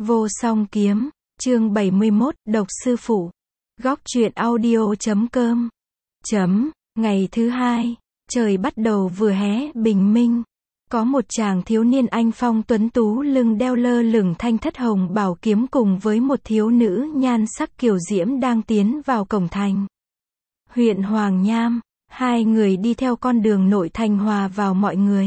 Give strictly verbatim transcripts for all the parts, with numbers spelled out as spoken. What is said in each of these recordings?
Vô song kiếm, chương bảy mươi mốt, độc sư phụ. Góc truyện audio chấm com. Chấm, ngày thứ hai, trời bắt đầu vừa hé bình minh. Có một chàng thiếu niên anh phong tuấn tú lưng đeo lơ lửng thanh thất hồng bảo kiếm cùng với một thiếu nữ nhan sắc kiều diễm đang tiến vào cổng thành. Huyện Hoàng Nham, hai người đi theo con đường nội thành hòa vào mọi người.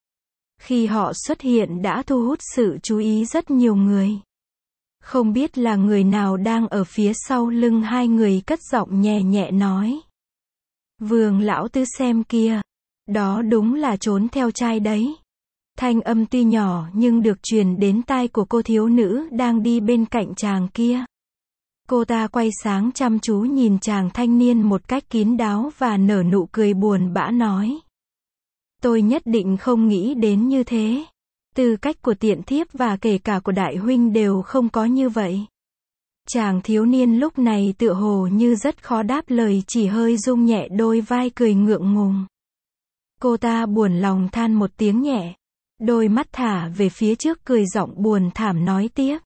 Khi họ xuất hiện đã thu hút sự chú ý rất nhiều người. Không biết là người nào đang ở phía sau lưng hai người cất giọng nhẹ nhẹ nói. Vương lão tứ xem kia. Đó đúng là trốn theo trai đấy. Thanh âm tuy nhỏ nhưng được truyền đến tai của cô thiếu nữ đang đi bên cạnh chàng kia. Cô ta quay sáng chăm chú nhìn chàng thanh niên một cách kín đáo và nở nụ cười buồn bã nói. Tôi nhất định không nghĩ đến như thế. Tư cách của tiện thiếp và kể cả của đại huynh đều không có như vậy. Chàng thiếu niên lúc này tựa hồ như rất khó đáp lời, chỉ hơi rung nhẹ đôi vai cười ngượng ngùng. Cô ta buồn lòng than một tiếng nhẹ. Đôi mắt thả về phía trước cười giọng buồn thảm nói tiếp.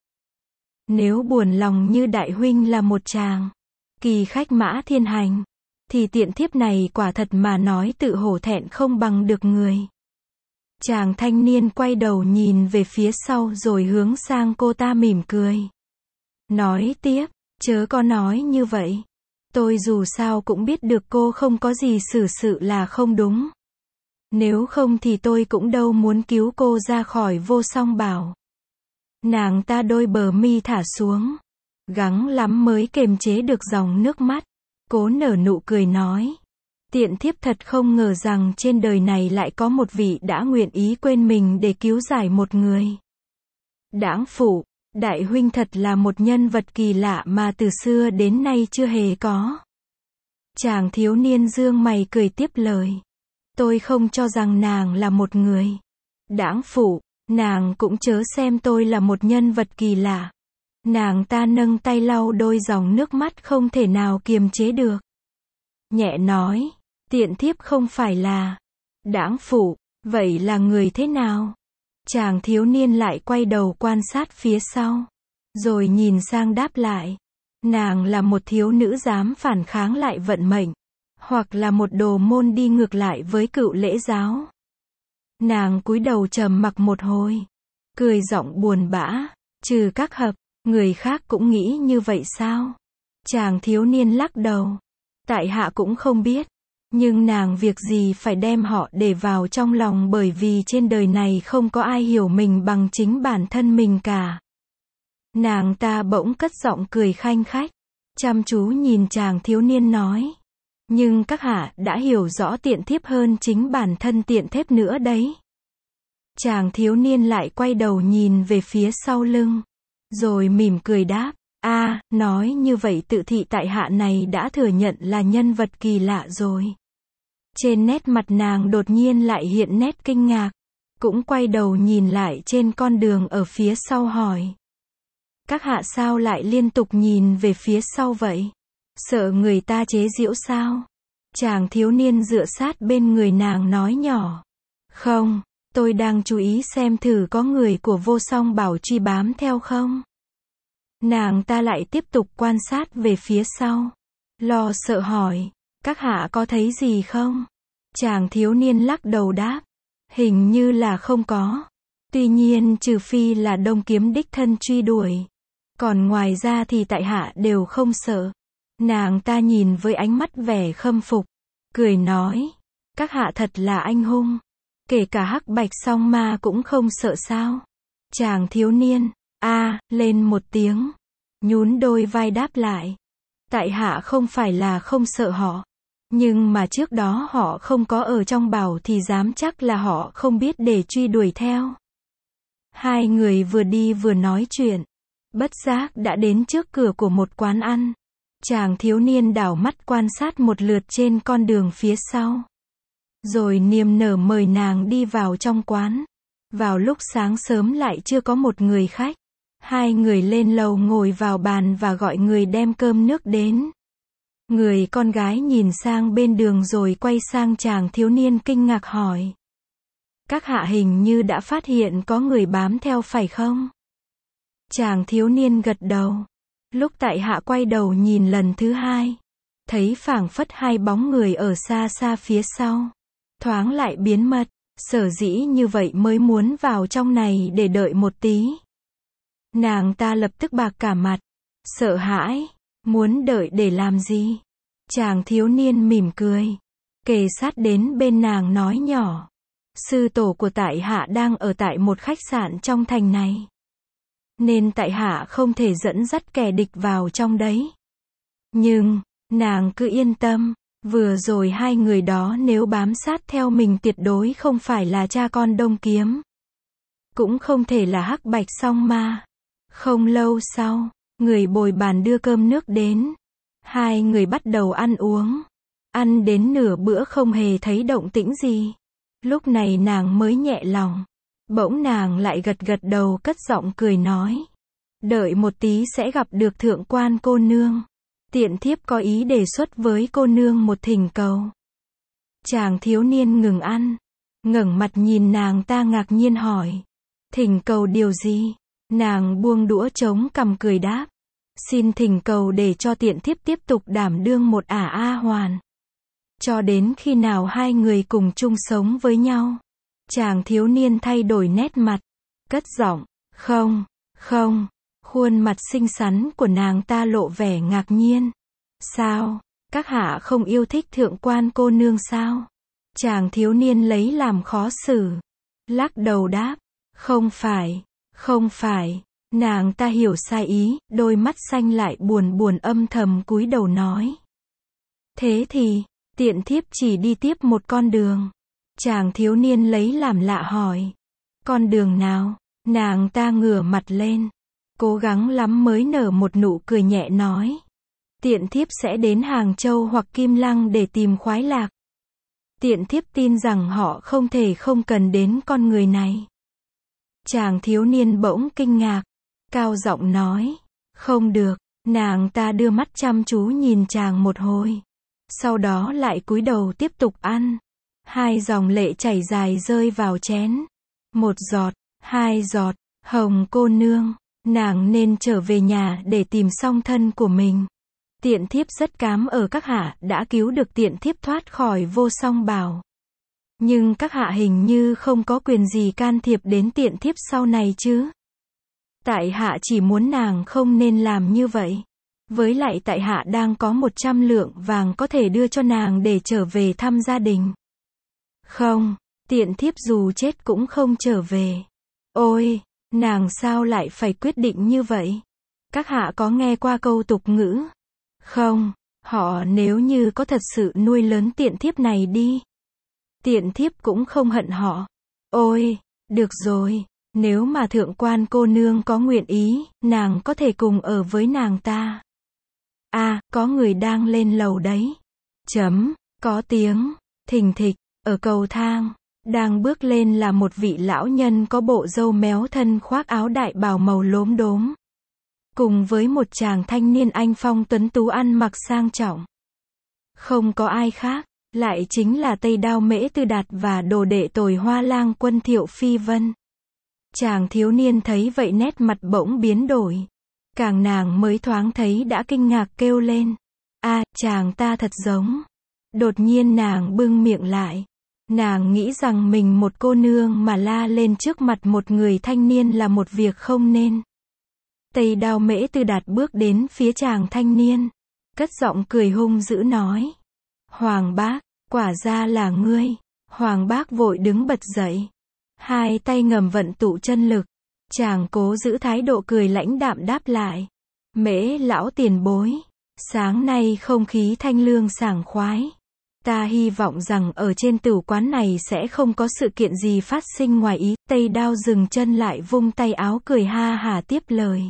Nếu buồn lòng như đại huynh là một chàng kỳ khách mã thiên hành, thì tiện thiếp này quả thật mà nói tự hổ thẹn không bằng được người. Chàng thanh niên quay đầu nhìn về phía sau rồi hướng sang cô ta mỉm cười. Nói tiếp, chớ có nói như vậy. Tôi dù sao cũng biết được cô không có gì xử sự là không đúng. Nếu không thì tôi cũng đâu muốn cứu cô ra khỏi Vô Song Bảo. Nàng ta đôi bờ mi thả xuống. Gắng lắm mới kềm chế được dòng nước mắt. Cố nở nụ cười nói. Tiện thiếp thật không ngờ rằng trên đời này lại có một vị đã nguyện ý quên mình để cứu giải một người. Đãng phụ, đại huynh thật là một nhân vật kỳ lạ mà từ xưa đến nay chưa hề có. Chàng thiếu niên dương mày cười tiếp lời. Tôi không cho rằng nàng là một người. Đãng phụ, nàng cũng chớ xem tôi là một nhân vật kỳ lạ. Nàng ta nâng tay lau đôi dòng nước mắt không thể nào kiềm chế được. Nhẹ nói, tiện thiếp không phải là đãng phụ, vậy là người thế nào? Chàng thiếu niên lại quay đầu quan sát phía sau, rồi nhìn sang đáp lại. Nàng là một thiếu nữ dám phản kháng lại vận mệnh, hoặc là một đồ môn đi ngược lại với cựu lễ giáo. Nàng cúi đầu trầm mặc một hồi, cười giọng buồn bã, trừ các hợp, người khác cũng nghĩ như vậy sao? Chàng thiếu niên lắc đầu. Tại hạ cũng không biết, nhưng nàng việc gì phải đem họ để vào trong lòng, bởi vì trên đời này không có ai hiểu mình bằng chính bản thân mình cả. Nàng ta bỗng cất giọng cười khanh khách, chăm chú nhìn chàng thiếu niên nói. Nhưng các hạ đã hiểu rõ tiện thiếp hơn chính bản thân tiện thiếp nữa đấy. Chàng thiếu niên lại quay đầu nhìn về phía sau lưng, rồi mỉm cười đáp. A, à, nói như vậy tự thị tại hạ này đã thừa nhận là nhân vật kỳ lạ rồi. Trên nét mặt nàng đột nhiên lại hiện nét kinh ngạc, cũng quay đầu nhìn lại trên con đường ở phía sau hỏi. Các hạ sao lại liên tục nhìn về phía sau vậy? Sợ người ta chế giễu sao? Chàng thiếu niên dựa sát bên người nàng nói nhỏ. Không, tôi đang chú ý xem thử có người của Vô Song Bảo truy bám theo không? Nàng ta lại tiếp tục quan sát về phía sau. Lo sợ hỏi. Các hạ có thấy gì không? Chàng thiếu niên lắc đầu đáp. Hình như là không có. Tuy nhiên trừ phi là Đông Kiếm đích thân truy đuổi. Còn ngoài ra thì tại hạ đều không sợ. Nàng ta nhìn với ánh mắt vẻ khâm phục. Cười nói. Các hạ thật là anh hùng. Kể cả hắc bạch song ma cũng không sợ sao? Chàng thiếu niên. A, à, lên một tiếng. Nhún đôi vai đáp lại. Tại hạ không phải là không sợ họ. Nhưng mà trước đó họ không có ở trong bảo thì dám chắc là họ không biết để truy đuổi theo. Hai người vừa đi vừa nói chuyện. Bất giác đã đến trước cửa của một quán ăn. Chàng thiếu niên đảo mắt quan sát một lượt trên con đường phía sau. Rồi niềm nở mời nàng đi vào trong quán. Vào lúc sáng sớm lại chưa có một người khách. Hai người lên lầu ngồi vào bàn và gọi người đem cơm nước đến. Người con gái nhìn sang bên đường rồi quay sang chàng thiếu niên kinh ngạc hỏi. Các hạ hình như đã phát hiện có người bám theo phải không? Chàng thiếu niên gật đầu. Lúc tại hạ quay đầu nhìn lần thứ hai, thấy phảng phất hai bóng người ở xa xa phía sau, thoáng lại biến mất, sở dĩ như vậy mới muốn vào trong này để đợi một tí. Nàng ta lập tức bạc cả mặt, sợ hãi, muốn đợi để làm gì? Chàng thiếu niên mỉm cười, kề sát đến bên nàng nói nhỏ, sư tổ của tại hạ đang ở tại một khách sạn trong thành này, nên tại hạ không thể dẫn dắt kẻ địch vào trong đấy. Nhưng, nàng cứ yên tâm, vừa rồi hai người đó nếu bám sát theo mình tuyệt đối không phải là cha con Đông Kiếm, cũng không thể là Hắc Bạch Song Ma. Không lâu sau, người bồi bàn đưa cơm nước đến. Hai người bắt đầu ăn uống. Ăn đến nửa bữa không hề thấy động tĩnh gì. Lúc này nàng mới nhẹ lòng. Bỗng nàng lại gật gật đầu cất giọng cười nói. Đợi một tí sẽ gặp được thượng quan cô nương. Tiện thiếp có ý đề xuất với cô nương một thỉnh cầu. Chàng thiếu niên ngừng ăn, ngẩng mặt nhìn nàng ta ngạc nhiên hỏi. Thỉnh cầu điều gì? Nàng buông đũa trống cằm cười đáp. Xin thỉnh cầu để cho tiện thiếp tiếp tục đảm đương một ả A hoàn. Cho đến khi nào hai người cùng chung sống với nhau. Chàng thiếu niên thay đổi nét mặt, cất giọng, không, không. Khuôn mặt xinh xắn của nàng ta lộ vẻ ngạc nhiên. Sao, các hạ không yêu thích thượng quan cô nương sao? Chàng thiếu niên lấy làm khó xử, lắc đầu đáp, không phải, không phải. Nàng ta hiểu sai ý, đôi mắt xanh lại buồn buồn âm thầm cúi đầu nói. Thế thì, tiện thiếp chỉ đi tiếp một con đường. Chàng thiếu niên lấy làm lạ hỏi. Con đường nào? Nàng ta ngửa mặt lên, cố gắng lắm mới nở một nụ cười nhẹ nói. Tiện thiếp sẽ đến Hàng Châu hoặc Kim Lăng để tìm khoái lạc. Tiện thiếp tin rằng họ không thể không cần đến con người này. Chàng thiếu niên bỗng kinh ngạc, cao giọng nói. Không được. Nàng ta đưa mắt chăm chú nhìn chàng một hồi, sau đó lại cúi đầu tiếp tục ăn. Hai dòng lệ chảy dài rơi vào chén. Một giọt, hai giọt. Hồng cô nương, nàng nên trở về nhà để tìm song thân của mình. Tiện thiếp rất cám ở các hạ đã cứu được tiện thiếp thoát khỏi vô song bào. Nhưng các hạ hình như không có quyền gì can thiệp đến tiện thiếp sau này chứ. Tại hạ chỉ muốn nàng không nên làm như vậy. Với lại tại hạ đang có một trăm lượng vàng có thể đưa cho nàng để trở về thăm gia đình. Không, tiện thiếp dù chết cũng không trở về. Ôi, nàng sao lại phải quyết định như vậy? Các hạ có nghe qua câu tục ngữ? Không, họ nếu như có thật sự nuôi lớn tiện thiếp này đi. Tiện thiếp cũng không hận họ. Ôi, được rồi, nếu mà thượng quan cô nương có nguyện ý, nàng có thể cùng ở với nàng ta. À, có người đang lên lầu đấy. Chấm, có tiếng, thình thịch, ở cầu thang. Đang bước lên là một vị lão nhân có bộ râu méo thân khoác áo đại bào màu lốm đốm. Cùng với một chàng thanh niên anh phong tuấn tú ăn mặc sang trọng. Không có ai khác, lại chính là Tây Đao Mễ Tư Đạt và đồ đệ Tồi Hoa Lang Quân Thiệu Phi Vân. Chàng thiếu niên thấy vậy nét mặt bỗng biến đổi. Càng nàng mới thoáng thấy đã kinh ngạc kêu lên. À, chàng ta thật giống. Đột nhiên nàng bưng miệng lại. Nàng nghĩ rằng mình một cô nương mà la lên trước mặt một người thanh niên là một việc không nên. Tây Đao Mễ Tư Đạt bước đến phía chàng thanh niên, cất giọng cười hung dữ nói. Hoàng bác, quả ra là ngươi. Hoàng bác vội đứng bật dậy. Hai tay ngầm vận tụ chân lực. Chàng cố giữ thái độ cười lãnh đạm đáp lại. Mễ lão tiền bối. Sáng nay không khí thanh lương sảng khoái. Ta hy vọng rằng ở trên tử quán này sẽ không có sự kiện gì phát sinh ngoài ý. Tây Đao dừng chân lại vung tay áo cười ha hả tiếp lời.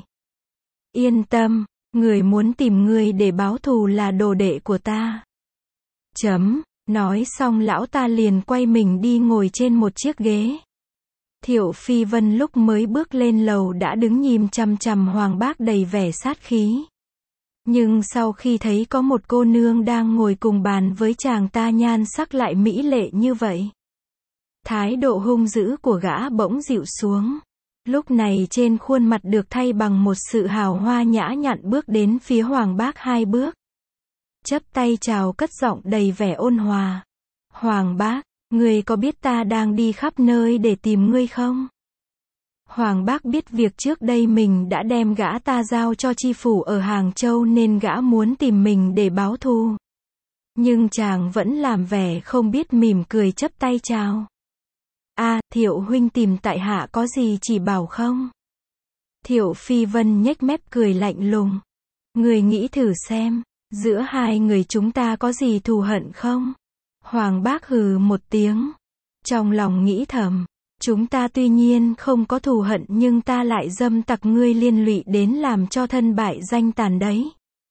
Yên tâm, người muốn tìm ngươi để báo thù là đồ đệ của ta. Chấm, nói xong lão ta liền quay mình đi ngồi trên một chiếc ghế. Thiệu Phi Vân lúc mới bước lên lầu đã đứng nhìn chằm chằm Hoàng bác đầy vẻ sát khí. Nhưng sau khi thấy có một cô nương đang ngồi cùng bàn với chàng ta nhan sắc lại mỹ lệ như vậy, thái độ hung dữ của gã bỗng dịu xuống. Lúc này trên khuôn mặt được thay bằng một sự hào hoa nhã nhặn bước đến phía Hoàng Bác hai bước. Chắp tay chào cất giọng đầy vẻ ôn hòa. Hoàng Bác, ngươi có biết ta đang đi khắp nơi để tìm ngươi không? Hoàng Bác biết việc trước đây mình đã đem gã ta giao cho chi phủ ở Hàng Châu nên gã muốn tìm mình để báo thù. Nhưng chàng vẫn làm vẻ không biết mỉm cười chắp tay chào. A, à, Thiệu huynh tìm tại hạ có gì chỉ bảo không? Thiệu Phi Vân nhếch mép cười lạnh lùng. Người nghĩ thử xem, giữa hai người chúng ta có gì thù hận không? Hoàng Bác hừ một tiếng. Trong lòng nghĩ thầm, chúng ta tuy nhiên không có thù hận nhưng ta lại dâm tặc ngươi liên lụy đến làm cho thân bại danh tàn đấy.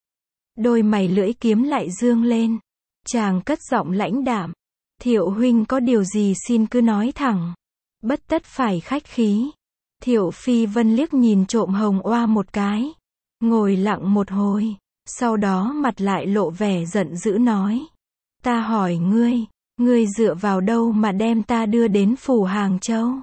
Đôi mày lưỡi kiếm lại dương lên. Chàng cất giọng lãnh đạm. Thiệu huynh có điều gì xin cứ nói thẳng. Bất tất phải khách khí. Thiệu Phi Vân liếc nhìn trộm Hồng Oa một cái. Ngồi lặng một hồi. Sau đó mặt lại lộ vẻ giận dữ nói. Ta hỏi ngươi, ngươi dựa vào đâu mà đem ta đưa đến phủ Hàng Châu?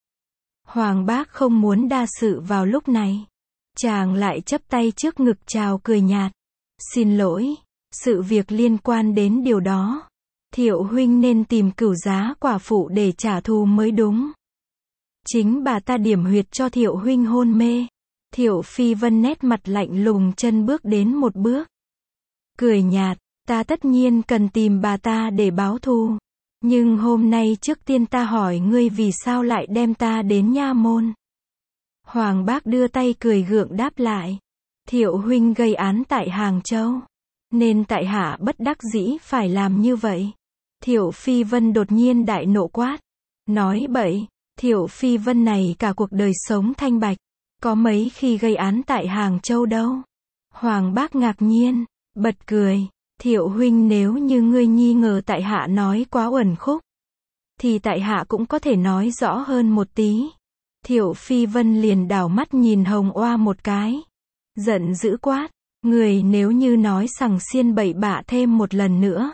Hoàng Bác không muốn đa sự vào lúc này. Chàng lại chắp tay trước ngực chào cười nhạt. Xin lỗi, sự việc liên quan đến điều đó. Thiệu huynh nên tìm Cửu Giá quả phụ để trả thù mới đúng. Chính bà ta điểm huyệt cho Thiệu huynh hôn mê. Thiệu Phi Vân nét mặt lạnh lùng chân bước đến một bước. Cười nhạt, ta tất nhiên cần tìm bà ta để báo thù. Nhưng hôm nay trước tiên ta hỏi ngươi vì sao lại đem ta đến nha môn. Hoàng Bác đưa tay cười gượng đáp lại. Thiệu huynh gây án tại Hàng Châu. Nên tại hạ bất đắc dĩ phải làm như vậy. Thiệu Phi Vân đột nhiên đại nộ quát. Nói bậy, Thiệu Phi Vân này cả cuộc đời sống thanh bạch. Có mấy khi gây án tại Hàng Châu đâu. Hoàng Bác ngạc nhiên, bật cười. Thiệu huynh nếu như ngươi nghi ngờ tại hạ nói quá uẩn khúc. Thì tại hạ cũng có thể nói rõ hơn một tí. Thiệu Phi Vân liền đảo mắt nhìn Hồng Oa một cái. Giận dữ quát. Người nếu như nói sằng xiên bậy bạ thêm một lần nữa.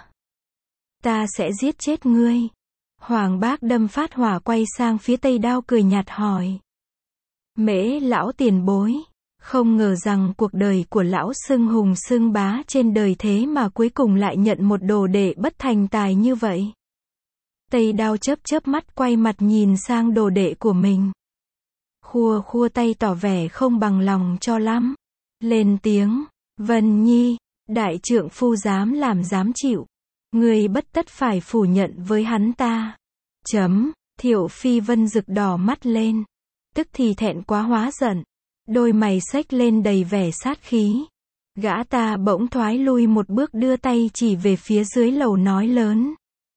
Ta sẽ giết chết ngươi. Hoàng Bác đâm phát hỏa quay sang phía Tây Đao cười nhạt hỏi. Mễ lão tiền bối. Không ngờ rằng cuộc đời của lão xưng hùng xưng bá trên đời thế mà cuối cùng lại nhận một đồ đệ bất thành tài như vậy. Tây Đao chớp chớp mắt quay mặt nhìn sang đồ đệ của mình. Khua khua tay tỏ vẻ không bằng lòng cho lắm. Lên tiếng, Vân Nhi, đại trượng phu dám làm dám chịu. Ngươi bất tất phải phủ nhận với hắn ta. Chấm, Thiệu Phi Vân rực đỏ mắt lên. Tức thì thẹn quá hóa giận. Đôi mày xếch lên đầy vẻ sát khí. Gã ta bỗng thoái lui một bước đưa tay chỉ về phía dưới lầu nói lớn.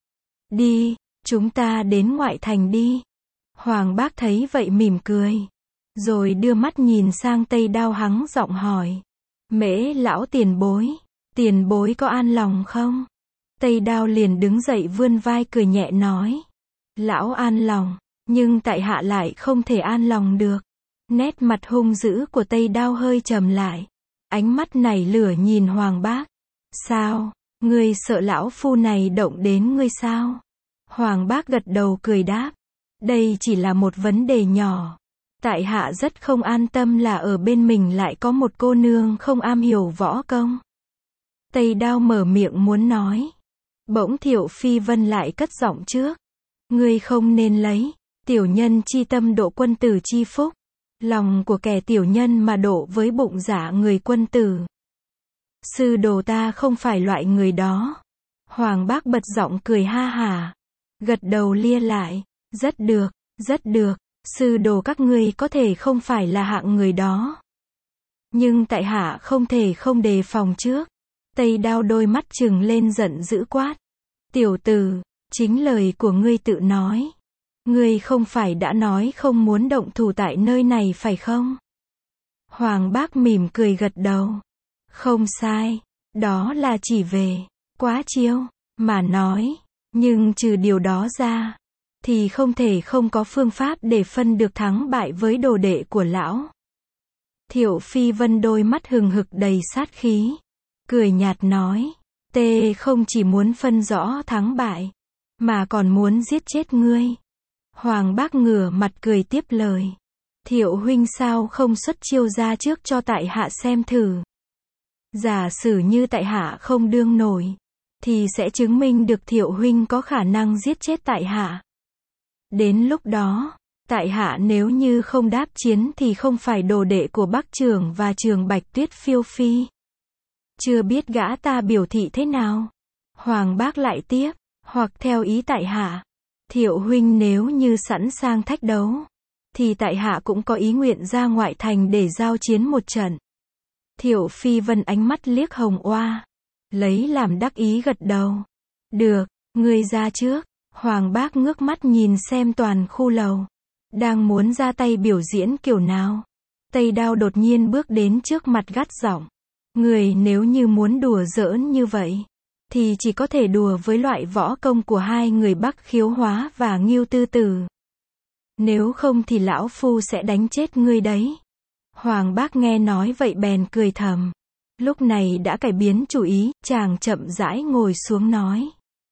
Đi, chúng ta đến ngoại thành đi. Hoàng Bác thấy vậy mỉm cười. Rồi đưa mắt nhìn sang Tây Đao hắng giọng hỏi. Mễ lão tiền bối, tiền bối có an lòng không? Tây Đao liền đứng dậy vươn vai cười nhẹ nói. Lão an lòng, nhưng tại hạ lại không thể an lòng được. Nét mặt hung dữ của Tây Đao hơi trầm lại. Ánh mắt nảy lửa nhìn Hoàng Bác. Sao, ngươi sợ lão phu này động đến ngươi sao? Hoàng Bác gật đầu cười đáp. Đây chỉ là một vấn đề nhỏ. Tại hạ rất không an tâm là ở bên mình lại có một cô nương không am hiểu võ công. Tây Đao mở miệng muốn nói. Bỗng Thiệu Phi Vân lại cất giọng trước. Ngươi không nên lấy tiểu nhân chi tâm độ quân tử chi phúc. Lòng của kẻ tiểu nhân mà độ với bụng dạ người quân tử. Sư đồ ta không phải loại người đó. Hoàng Bác bật giọng cười ha hả. Gật đầu lia lại. Rất được, rất được. Sư đồ các ngươi có thể không phải là hạng người đó. Nhưng tại hạ không thể không đề phòng trước. Tây Đao đôi mắt trừng lên giận dữ quát. Tiểu tử, chính lời của ngươi tự nói. Ngươi không phải đã nói không muốn động thủ tại nơi này phải không? Hoàng Bác mỉm cười gật đầu. Không sai, đó là chỉ về quá chiêu mà nói. Nhưng trừ điều đó ra, thì không thể không có phương pháp để phân được thắng bại với đồ đệ của lão. Thiệu Phi Vân đôi mắt hừng hực đầy sát khí. Cười nhạt nói. Tê không chỉ muốn phân rõ thắng bại, mà còn muốn giết chết ngươi. Hoàng Bác ngửa mặt cười tiếp lời. Thiệu huynh sao không xuất chiêu ra trước cho tại hạ xem thử. Giả sử như tại hạ không đương nổi, thì sẽ chứng minh được Thiệu huynh có khả năng giết chết tại hạ. Đến lúc đó, tại hạ nếu như không đáp chiến thì không phải đồ đệ của Bắc Trưởng và Trường Bạch Tuyết phiêu phi. Chưa biết gã ta biểu thị thế nào. Hoàng bác lại tiếp, hoặc theo ý tại hạ, Thiệu huynh nếu như sẵn sàng thách đấu, thì tại hạ cũng có ý nguyện ra ngoại thành để giao chiến một trận. Thiệu Phi Vân ánh mắt liếc Hồng Oa, lấy làm đắc ý gật đầu. Được, ngươi ra trước. Hoàng bác ngước mắt nhìn xem toàn khu lầu. Đang muốn ra tay biểu diễn kiểu nào. Tây Đao đột nhiên bước đến trước mặt gắt giọng. Người nếu như muốn đùa giỡn như vậy, thì chỉ có thể đùa với loại võ công của hai người Bắc Khiếu Hóa và Ngưu Tư Tử. Nếu không thì lão phu sẽ đánh chết ngươi đấy. Hoàng bác nghe nói vậy bèn cười thầm. Lúc này đã cải biến chủ ý, chàng chậm rãi ngồi xuống nói.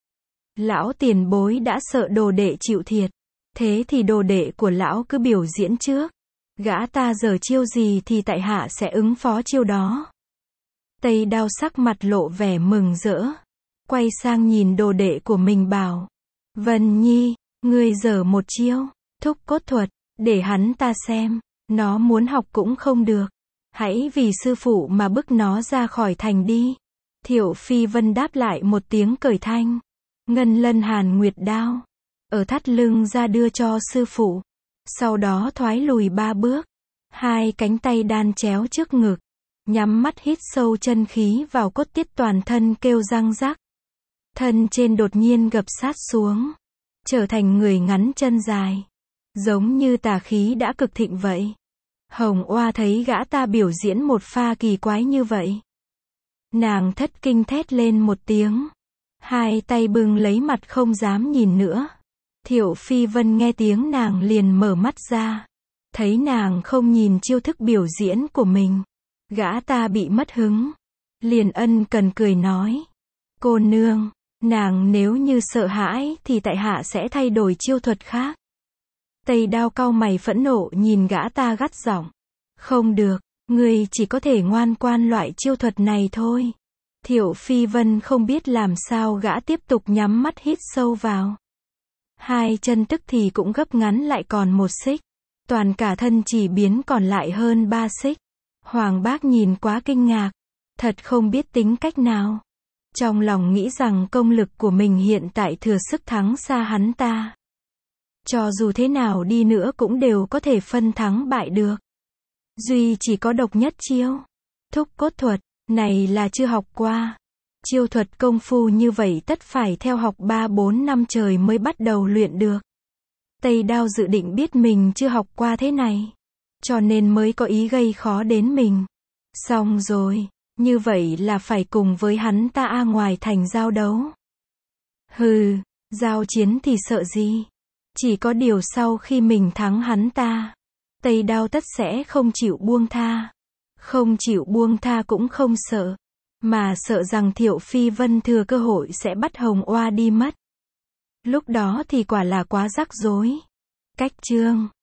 Lão tiền bối đã sợ đồ đệ chịu thiệt. Thế thì đồ đệ của lão cứ biểu diễn trước. Gã ta giở chiêu gì thì tại hạ sẽ ứng phó chiêu đó. Tây Đao sắc mặt lộ vẻ mừng rỡ. Quay sang nhìn đồ đệ của mình bảo. Vân Nhi, ngươi giở một chiêu, thúc cốt thuật, để hắn ta xem. Nó muốn học cũng không được. Hãy vì sư phụ mà bức nó ra khỏi thành đi. Thiệu Phi Vân đáp lại một tiếng cười thanh. Ngân Lân Hàn Nguyệt đao. Ở thắt lưng ra đưa cho sư phụ. Sau đó thoái lùi ba bước. Hai cánh tay đan chéo trước ngực. Nhắm mắt hít sâu chân khí vào cốt tiết toàn thân kêu răng rắc. Thân trên đột nhiên gập sát xuống. Trở thành người ngắn chân dài. Giống như tà khí đã cực thịnh vậy. Hồng Oa thấy gã ta biểu diễn một pha kỳ quái như vậy. Nàng thất kinh thét lên một tiếng. Hai tay bưng lấy mặt không dám nhìn nữa. Thiệu Phi Vân nghe tiếng nàng liền mở mắt ra. Thấy nàng không nhìn chiêu thức biểu diễn của mình. Gã ta bị mất hứng. Liền ân cần cười nói. Cô nương, nàng nếu như sợ hãi thì tại hạ sẽ thay đổi chiêu thuật khác. Tây Đao cau mày phẫn nộ nhìn gã ta gắt giọng. Không được, ngươi chỉ có thể ngoan ngoãn loại chiêu thuật này thôi. Thiệu Phi Vân không biết làm sao gã tiếp tục nhắm mắt hít sâu vào. Hai chân tức thì cũng gấp ngắn lại còn một xích. Toàn cả thân chỉ biến còn lại hơn ba xích. Hoàng bác nhìn quá kinh ngạc. Thật không biết tính cách nào. Trong lòng nghĩ rằng công lực của mình hiện tại thừa sức thắng xa hắn ta. Cho dù thế nào đi nữa cũng đều có thể phân thắng bại được. Duy chỉ có độc nhất chiêu. Thúc cốt thuật, này là chưa học qua. Chiêu thuật công phu như vậy tất phải theo học ba bốn năm trời mới bắt đầu luyện được. Tây Đao dự định biết mình chưa học qua thế này. Cho nên mới có ý gây khó đến mình. Xong rồi, như vậy là phải cùng với hắn ta a ngoài thành giao đấu. Hừ, giao chiến thì sợ gì? Chỉ có điều sau khi mình thắng hắn ta, Tây Đao tất sẽ không chịu buông tha. Không chịu buông tha cũng không sợ, mà sợ rằng Thiệu Phi Vân thừa cơ hội sẽ bắt Hồng Oa đi mất. Lúc đó thì quả là quá rắc rối. Cách chương